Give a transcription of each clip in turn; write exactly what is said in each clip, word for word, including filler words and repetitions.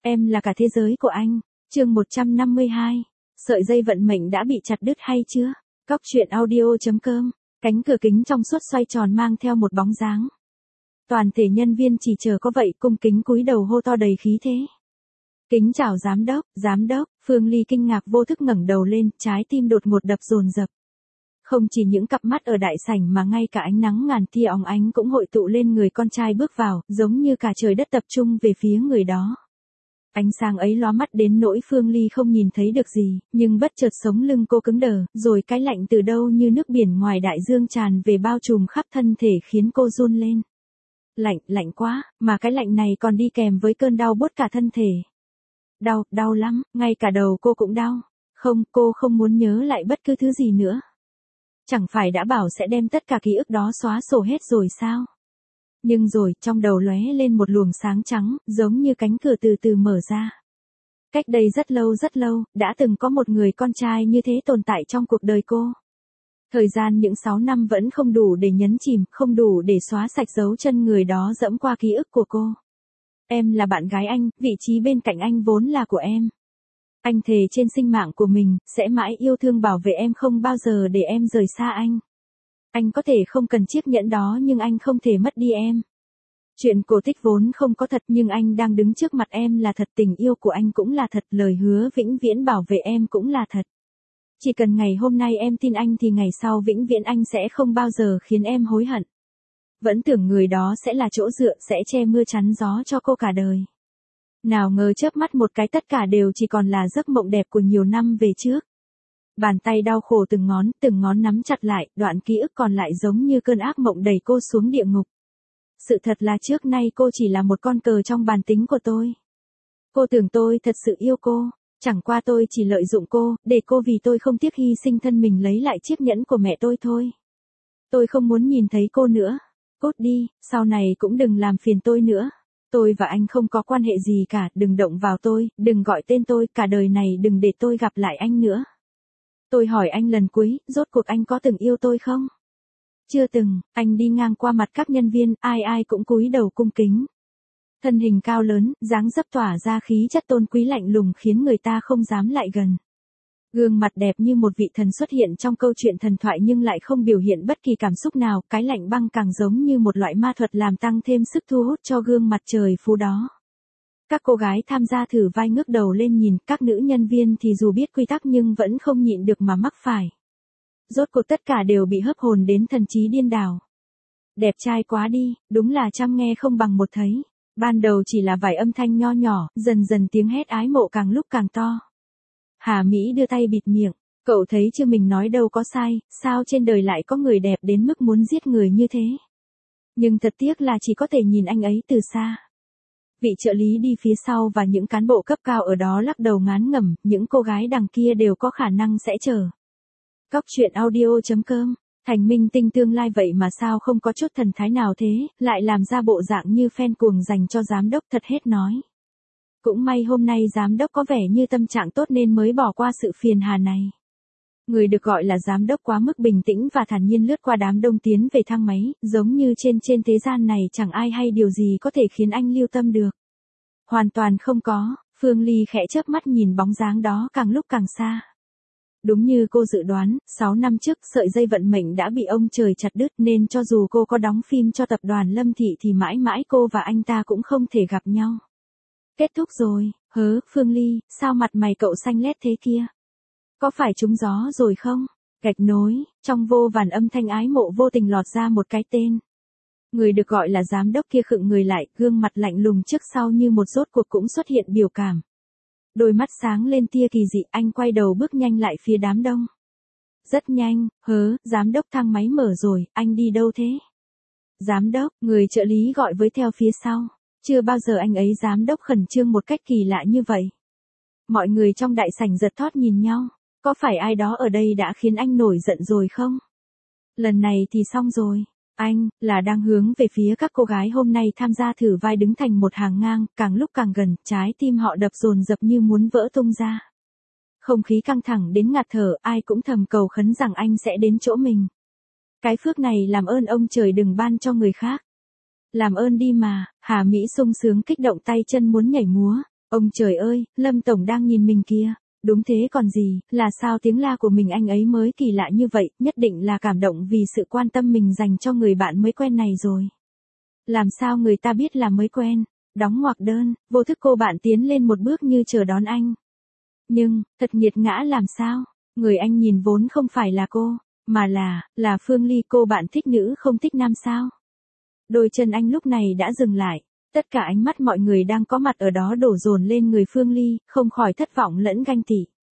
Em là cả thế giới của anh. Chương một trăm năm mươi hai. Sợi dây vận mệnh đã bị chặt đứt hay chưa? Cóc truyện audio chấm com. Cánh cửa kính trong suốt xoay tròn mang theo một bóng dáng. Toàn thể nhân viên chỉ chờ có vậy cung kính cúi đầu hô to đầy khí thế. Kính chào giám đốc, giám đốc. Phương Ly kinh ngạc vô thức ngẩng đầu lên, trái tim đột ngột đập dồn dập. Không chỉ những cặp mắt ở đại sảnh mà ngay cả ánh nắng ngàn tia óng ánh cũng hội tụ lên người con trai bước vào, giống như cả trời đất tập trung về phía người đó. Ánh sáng ấy lóa mắt đến nỗi Phương Ly không nhìn thấy được gì, nhưng bất chợt sống lưng cô cứng đờ, rồi cái lạnh từ đâu như nước biển ngoài đại dương tràn về bao trùm khắp thân thể khiến cô run lên. Lạnh, lạnh quá, mà cái lạnh này còn đi kèm với cơn đau buốt cả thân thể. Đau, đau lắm, ngay cả đầu cô cũng đau. Không, cô không muốn nhớ lại bất cứ thứ gì nữa. Chẳng phải đã bảo sẽ đem tất cả ký ức đó xóa sổ hết rồi sao? Nhưng rồi, trong đầu lóe lên một luồng sáng trắng, giống như cánh cửa từ từ mở ra. Cách đây rất lâu rất lâu, đã từng có một người con trai như thế tồn tại trong cuộc đời cô. Thời gian những sáu năm vẫn không đủ để nhấn chìm, không đủ để xóa sạch dấu chân người đó dẫm qua ký ức của cô. Em là bạn gái anh, vị trí bên cạnh anh vốn là của em. Anh thề trên sinh mạng của mình, sẽ mãi yêu thương bảo vệ em, không bao giờ để em rời xa anh. Anh có thể không cần chiếc nhẫn đó nhưng anh không thể mất đi em. Chuyện cổ tích vốn không có thật nhưng anh đang đứng trước mặt em là thật, tình yêu của anh cũng là thật, lời hứa vĩnh viễn bảo vệ em cũng là thật. Chỉ cần ngày hôm nay em tin anh thì ngày sau vĩnh viễn anh sẽ không bao giờ khiến em hối hận. Vẫn tưởng người đó sẽ là chỗ dựa, sẽ che mưa chắn gió cho cô cả đời. Nào ngờ chớp mắt một cái tất cả đều chỉ còn là giấc mộng đẹp của nhiều năm về trước. Bàn tay đau khổ từng ngón, từng ngón nắm chặt lại, đoạn ký ức còn lại giống như cơn ác mộng đẩy cô xuống địa ngục. Sự thật là trước nay cô chỉ là một con cờ trong bàn tính của tôi. Cô tưởng tôi thật sự yêu cô, chẳng qua tôi chỉ lợi dụng cô, để cô vì tôi không tiếc hy sinh thân mình lấy lại chiếc nhẫn của mẹ tôi thôi. Tôi không muốn nhìn thấy cô nữa. Cút đi, sau này cũng đừng làm phiền tôi nữa. Tôi và anh không có quan hệ gì cả, đừng động vào tôi, đừng gọi tên tôi, cả đời này đừng để tôi gặp lại anh nữa. Tôi hỏi anh lần cuối, rốt cuộc anh có từng yêu tôi không? Chưa từng. Anh đi ngang qua mặt các nhân viên, ai ai cũng cúi đầu cung kính. Thân hình cao lớn, dáng dấp tỏa ra khí chất tôn quý lạnh lùng khiến người ta không dám lại gần. Gương mặt đẹp như một vị thần xuất hiện trong câu chuyện thần thoại nhưng lại không biểu hiện bất kỳ cảm xúc nào, cái lạnh băng càng giống như một loại ma thuật làm tăng thêm sức thu hút cho gương mặt trời phú đó. Các cô gái tham gia thử vai ngước đầu lên nhìn, các nữ nhân viên thì dù biết quy tắc nhưng vẫn không nhịn được mà mắc phải. Rốt cuộc tất cả đều bị hấp hồn đến thần trí điên đảo. Đẹp trai quá đi, đúng là trăm nghe không bằng một thấy. Ban đầu chỉ là vài âm thanh nho nhỏ, dần dần tiếng hét ái mộ càng lúc càng to. Hà Mỹ đưa tay bịt miệng, cậu thấy chưa, mình nói đâu có sai, sao trên đời lại có người đẹp đến mức muốn giết người như thế. Nhưng thật tiếc là chỉ có thể nhìn anh ấy từ xa. Vị trợ lý đi phía sau và những cán bộ cấp cao ở đó lắc đầu ngán ngẩm, những cô gái đằng kia đều có khả năng sẽ chờ. Cóc truyện audio chấm com. Thành minh tinh tương lai vậy mà sao không có chút thần thái nào thế, lại làm ra bộ dạng như fan cuồng dành cho giám đốc, thật hết nói. Cũng may hôm nay giám đốc có vẻ như tâm trạng tốt nên mới bỏ qua sự phiền hà này. Người được gọi là giám đốc quá mức bình tĩnh và thản nhiên lướt qua đám đông tiến về thang máy, giống như trên trên thế gian này chẳng ai hay điều gì có thể khiến anh lưu tâm được. Hoàn toàn không có. Phương Ly khẽ chớp mắt nhìn bóng dáng đó càng lúc càng xa. Đúng như cô dự đoán, sáu năm trước sợi dây vận mệnh đã bị ông trời chặt đứt nên cho dù cô có đóng phim cho tập đoàn Lâm Thị thì mãi mãi cô và anh ta cũng không thể gặp nhau. Kết thúc rồi. Hớ, Phương Ly, sao mặt mày cậu xanh lét thế kia? Có phải trúng gió rồi không? Gạch nối, trong vô vàn âm thanh ái mộ vô tình lọt ra một cái tên. Người được gọi là giám đốc kia khựng người lại, gương mặt lạnh lùng trước sau như một rốt cuộc cũng xuất hiện biểu cảm. Đôi mắt sáng lên tia kỳ dị, anh quay đầu bước nhanh lại phía đám đông. Rất nhanh. Hớ, giám đốc, thang máy mở rồi, anh đi đâu thế? Giám đốc, người trợ lý gọi với theo phía sau. Chưa bao giờ anh ấy giám đốc khẩn trương một cách kỳ lạ như vậy. Mọi người trong đại sảnh giật thót nhìn nhau. Có phải ai đó ở đây đã khiến anh nổi giận rồi không? Lần này thì xong rồi. Anh, là đang hướng về phía các cô gái hôm nay tham gia thử vai đứng thành một hàng ngang, càng lúc càng gần, trái tim họ đập dồn dập như muốn vỡ tung ra. Không khí căng thẳng đến ngạt thở, ai cũng thầm cầu khấn rằng anh sẽ đến chỗ mình. Cái phước này làm ơn ông trời đừng ban cho người khác. Làm ơn đi mà. Hà Mỹ sung sướng kích động tay chân muốn nhảy múa. Ông trời ơi, Lâm Tổng đang nhìn mình kìa. Đúng thế còn gì, là sao tiếng la của mình anh ấy mới kỳ lạ như vậy, nhất định là cảm động vì sự quan tâm mình dành cho người bạn mới quen này rồi. Làm sao người ta biết là mới quen, đóng ngoặc đơn, vô thức cô bạn tiến lên một bước như chờ đón anh. Nhưng, thật nghiệt ngã làm sao, người anh nhìn vốn không phải là cô, mà là, là Phương Ly cô bạn thích nữ không thích nam sao. Đôi chân anh lúc này đã dừng lại, tất cả ánh mắt mọi người đang có mặt ở đó đổ dồn lên người Phương Ly, không khỏi thất vọng lẫn ganh tị.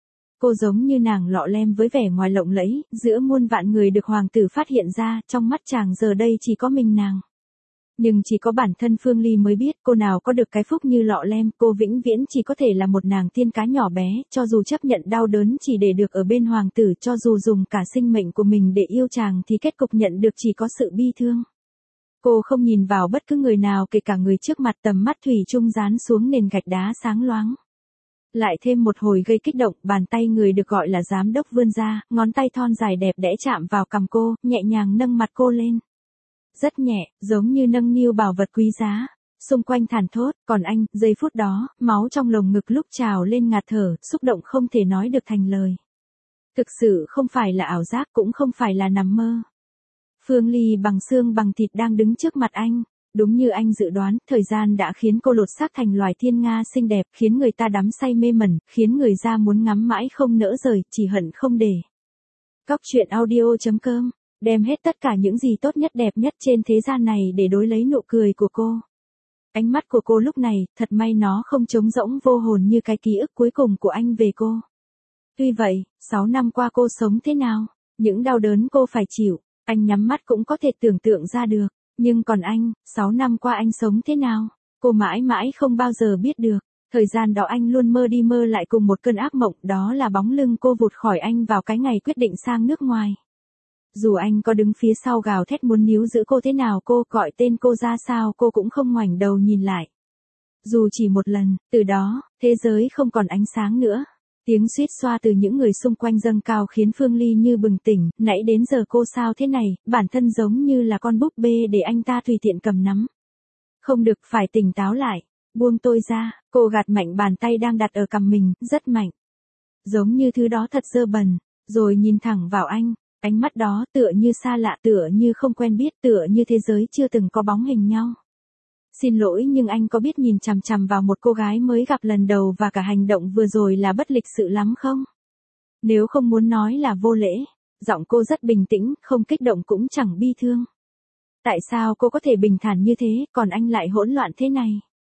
Cô giống như nàng lọ lem với vẻ ngoài lộng lẫy, giữa muôn vạn người được hoàng tử phát hiện ra, trong mắt chàng giờ đây chỉ có mình nàng. Nhưng chỉ có bản thân Phương Ly mới biết cô nào có được cái phúc như lọ lem, cô vĩnh viễn chỉ có thể là một nàng tiên cá nhỏ bé, cho dù chấp nhận đau đớn chỉ để được ở bên hoàng tử, cho dù dùng cả sinh mệnh của mình để yêu chàng thì kết cục nhận được chỉ có sự bi thương. Cô không nhìn vào bất cứ người nào kể cả người trước mặt, tầm mắt thủy chung dán xuống nền gạch đá sáng loáng. Lại thêm một hồi gây kích động, bàn tay người được gọi là giám đốc vươn ra, ngón tay thon dài đẹp đẽ chạm vào cằm cô, nhẹ nhàng nâng mặt cô lên. Rất nhẹ, giống như nâng niu bảo vật quý giá. Xung quanh thản thốt, còn anh, giây phút đó, máu trong lồng ngực lúc trào lên ngạt thở, xúc động không thể nói được thành lời. Thực sự không phải là ảo giác, cũng không phải là nằm mơ. Phương Ly bằng xương bằng thịt đang đứng trước mặt anh. Đúng như anh dự đoán, thời gian đã khiến cô lột xác thành loài thiên nga xinh đẹp, khiến người ta đắm say mê mẩn, khiến người ra muốn ngắm mãi không nỡ rời, chỉ hận không để. Cóc truyện audio chấm com, đem hết tất cả những gì tốt nhất đẹp nhất trên thế gian này để đối lấy nụ cười của cô. Ánh mắt của cô lúc này, thật may nó không trống rỗng vô hồn như cái ký ức cuối cùng của anh về cô. Tuy vậy, sáu năm qua cô sống thế nào, những đau đớn cô phải chịu, anh nhắm mắt cũng có thể tưởng tượng ra được. Nhưng còn anh, sáu năm qua anh sống thế nào, cô mãi mãi không bao giờ biết được. Thời gian đó anh luôn mơ đi mơ lại cùng một cơn ác mộng, đó là bóng lưng cô vụt khỏi anh vào cái ngày quyết định sang nước ngoài. Dù anh có đứng phía sau gào thét muốn níu giữ cô thế nào, cô gọi tên cô ra sao, cô cũng không ngoảnh đầu nhìn lại. Dù chỉ một lần, từ đó, thế giới không còn ánh sáng nữa. Tiếng suýt xoa từ những người xung quanh dâng cao khiến Phương Ly như bừng tỉnh, nãy đến giờ cô sao thế này, bản thân giống như là con búp bê để anh ta tùy tiện cầm nắm. Không được, phải tỉnh táo lại, buông tôi ra, cô gạt mạnh bàn tay đang đặt ở cằm mình, rất mạnh. Giống như thứ đó thật dơ bẩn, rồi nhìn thẳng vào anh, ánh mắt đó tựa như xa lạ, tựa như không quen biết, tựa như thế giới chưa từng có bóng hình nhau. Xin lỗi nhưng anh có biết nhìn chằm chằm vào một cô gái mới gặp lần đầu và cả hành động vừa rồi là bất lịch sự lắm không? Nếu không muốn nói là vô lễ, giọng cô rất bình tĩnh, không kích động cũng chẳng bi thương. Tại sao cô có thể bình thản như thế, còn anh lại hỗn loạn thế này?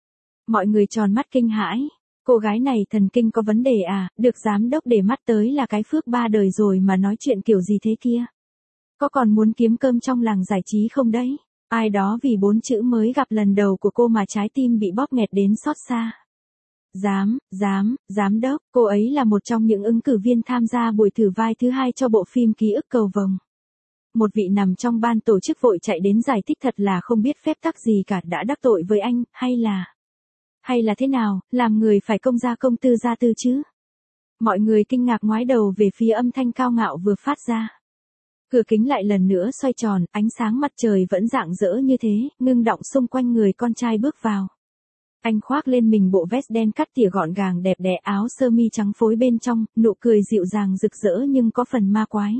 Mọi người tròn mắt kinh hãi. Cô gái này thần kinh có vấn đề à, được giám đốc để mắt tới là cái phước ba đời rồi mà nói chuyện kiểu gì thế kia? Có còn muốn kiếm cơm trong làng giải trí không đấy? Ai đó vì bốn chữ mới gặp lần đầu của cô mà trái tim bị bóp nghẹt đến xót xa. Giám, giám, giám đốc, cô ấy là một trong những ứng cử viên tham gia buổi thử vai thứ hai cho bộ phim Ký ức cầu vồng. Một vị nằm trong ban tổ chức vội chạy đến giải thích thật là không biết phép tắc gì cả, đã đắc tội với anh, hay là... Hay là thế nào, làm người phải công gia công tư gia tư chứ? Mọi người kinh ngạc ngoái đầu về phía âm thanh cao ngạo vừa phát ra. Cửa kính lại lần nữa xoay tròn, ánh sáng mặt trời vẫn rạng rỡ như thế, ngưng đọng xung quanh người con trai bước vào. Anh khoác lên mình bộ vest đen cắt tỉa gọn gàng đẹp đẽ, áo sơ mi trắng phối bên trong, nụ cười dịu dàng rực rỡ nhưng có phần ma quái.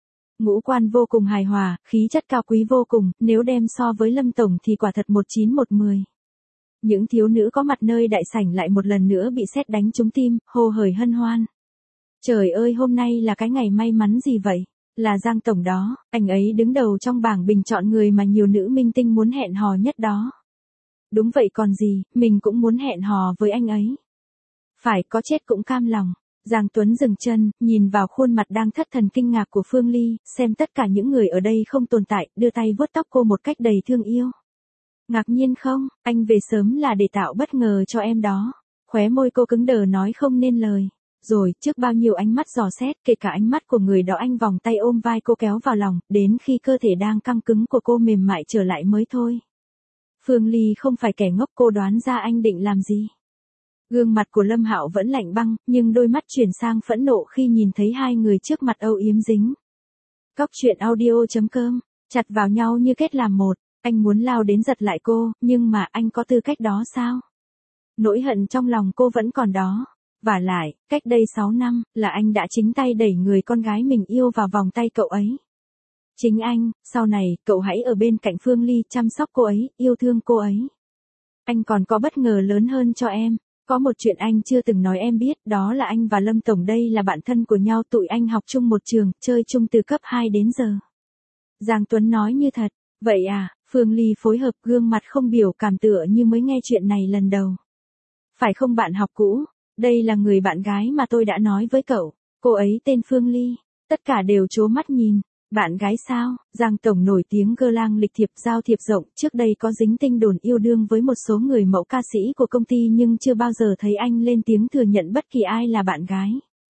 Ngũ quan vô cùng hài hòa, khí chất cao quý vô cùng, nếu đem so với Lâm Tổng thì quả thật một chín một mười. Những thiếu nữ có mặt nơi đại sảnh lại một lần nữa bị sét đánh trúng tim, hô hởi hân hoan. Trời ơi, hôm nay là cái ngày may mắn gì vậy? Là Giang Tổng đó, anh ấy đứng đầu trong bảng bình chọn người mà nhiều nữ minh tinh muốn hẹn hò nhất đó. Đúng vậy còn gì, mình cũng muốn hẹn hò với anh ấy. Phải, có chết cũng cam lòng. Giang Tuấn dừng chân, nhìn vào khuôn mặt đang thất thần kinh ngạc của Phương Ly, xem tất cả những người ở đây không tồn tại, đưa tay vuốt tóc cô một cách đầy thương yêu. Ngạc nhiên không, anh về sớm là để tạo bất ngờ cho em đó. Khóe môi cô cứng đờ nói không nên lời. Rồi, trước bao nhiêu ánh mắt dò xét, kể cả ánh mắt của người đó, anh vòng tay ôm vai cô kéo vào lòng, đến khi cơ thể đang căng cứng của cô mềm mại trở lại mới thôi. Phương Ly không phải kẻ ngốc, cô đoán ra anh định làm gì. Gương mặt của Lâm Hạo vẫn lạnh băng, nhưng đôi mắt chuyển sang phẫn nộ khi nhìn thấy hai người trước mặt âu yếm dính. Cóc truyện audio chấm com, chặt vào nhau như kết làm một, anh muốn lao đến giật lại cô, nhưng mà anh có tư cách đó sao? Nỗi hận trong lòng cô vẫn còn đó. Vả lại, cách đây sáu năm, là anh đã chính tay đẩy người con gái mình yêu vào vòng tay cậu ấy. Chính anh, sau này, cậu hãy ở bên cạnh Phương Ly chăm sóc cô ấy, yêu thương cô ấy. Anh còn có bất ngờ lớn hơn cho em. Có một chuyện anh chưa từng nói em biết, đó là anh và Lâm Tổng đây là bạn thân của nhau, tụi anh học chung một trường, chơi chung từ cấp hai đến giờ. Giang Tuấn nói như thật. Vậy à, Phương Ly phối hợp, gương mặt không biểu cảm tựa như mới nghe chuyện này lần đầu. Phải không bạn học cũ? Đây là người bạn gái mà tôi đã nói với cậu. Cô ấy tên Phương Ly. Tất cả đều trố mắt nhìn. Bạn gái sao? Giang Tổng nổi tiếng gơ lang lịch thiệp, giao thiệp rộng, trước đây có dính tin đồn yêu đương với một số người mẫu ca sĩ của công ty nhưng chưa bao giờ thấy anh lên tiếng thừa nhận bất kỳ ai là bạn gái.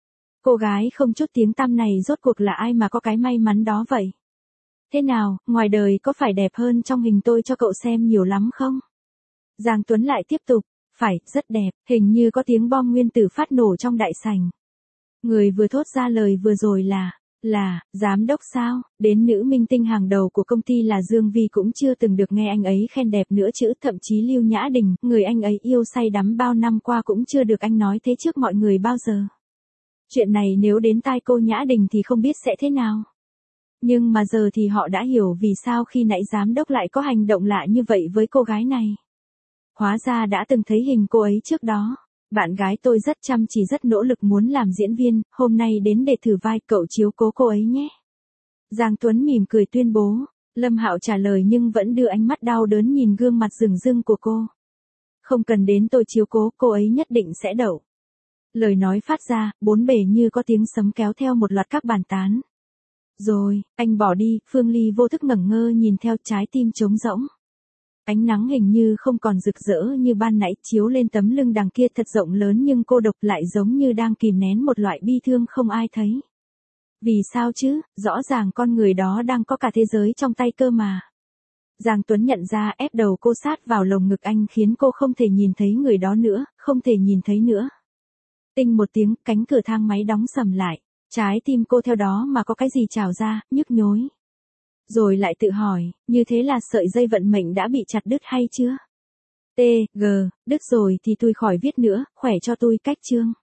Cô gái không chút tiếng tăm này rốt cuộc là ai mà có cái may mắn đó vậy? Thế nào, ngoài đời có phải đẹp hơn trong hình tôi cho cậu xem nhiều lắm không? Giang Tuấn lại tiếp tục, phải, rất đẹp, hình như có tiếng bom nguyên tử phát nổ trong đại sảnh. Người vừa thốt ra lời vừa rồi là, là, giám đốc sao? Đến nữ minh tinh hàng đầu của công ty là Dương Vi cũng chưa từng được nghe anh ấy khen đẹp nữa chứ, thậm chí Lưu Nhã Đình, người anh ấy yêu say đắm bao năm qua cũng chưa được anh nói thế trước mọi người bao giờ. Chuyện này nếu đến tai cô Nhã Đình thì không biết sẽ thế nào. Nhưng mà giờ thì họ đã hiểu vì sao khi nãy giám đốc lại có hành động lạ như vậy với cô gái này. Hóa ra đã từng thấy hình cô ấy trước đó. Bạn gái tôi rất chăm chỉ, rất nỗ lực muốn làm diễn viên, hôm nay đến để thử vai, cậu chiếu cố cô ấy nhé. Giang Tuấn mỉm cười tuyên bố. Lâm Hạo trả lời nhưng vẫn đưa ánh mắt đau đớn nhìn gương mặt rừng rưng của cô. Không cần đến tôi chiếu cố, cô ấy nhất định sẽ đậu. Lời nói phát ra, bốn bề như có tiếng sấm kéo theo một loạt các bàn tán. Rồi, anh bỏ đi, Phương Ly vô thức ngẩn ngơ nhìn theo, trái tim trống rỗng. Ánh nắng hình như không còn rực rỡ như ban nãy chiếu lên tấm lưng đằng kia thật rộng lớn nhưng cô độc, lại giống như đang kìm nén một loại bi thương không ai thấy. Vì sao chứ, rõ ràng con người đó đang có cả thế giới trong tay cơ mà. Giang Tuấn nhận ra, ép đầu cô sát vào lồng ngực anh khiến cô không thể nhìn thấy người đó nữa, không thể nhìn thấy nữa. Tinh một tiếng, cánh cửa thang máy đóng sầm lại. Trái tim cô theo đó mà có cái gì trào ra, nhức nhối. Rồi lại tự hỏi, như thế là sợi dây vận mệnh đã bị chặt đứt hay chưa? T, G, đứt rồi thì tôi khỏi viết nữa, khỏe cho tôi cách chương.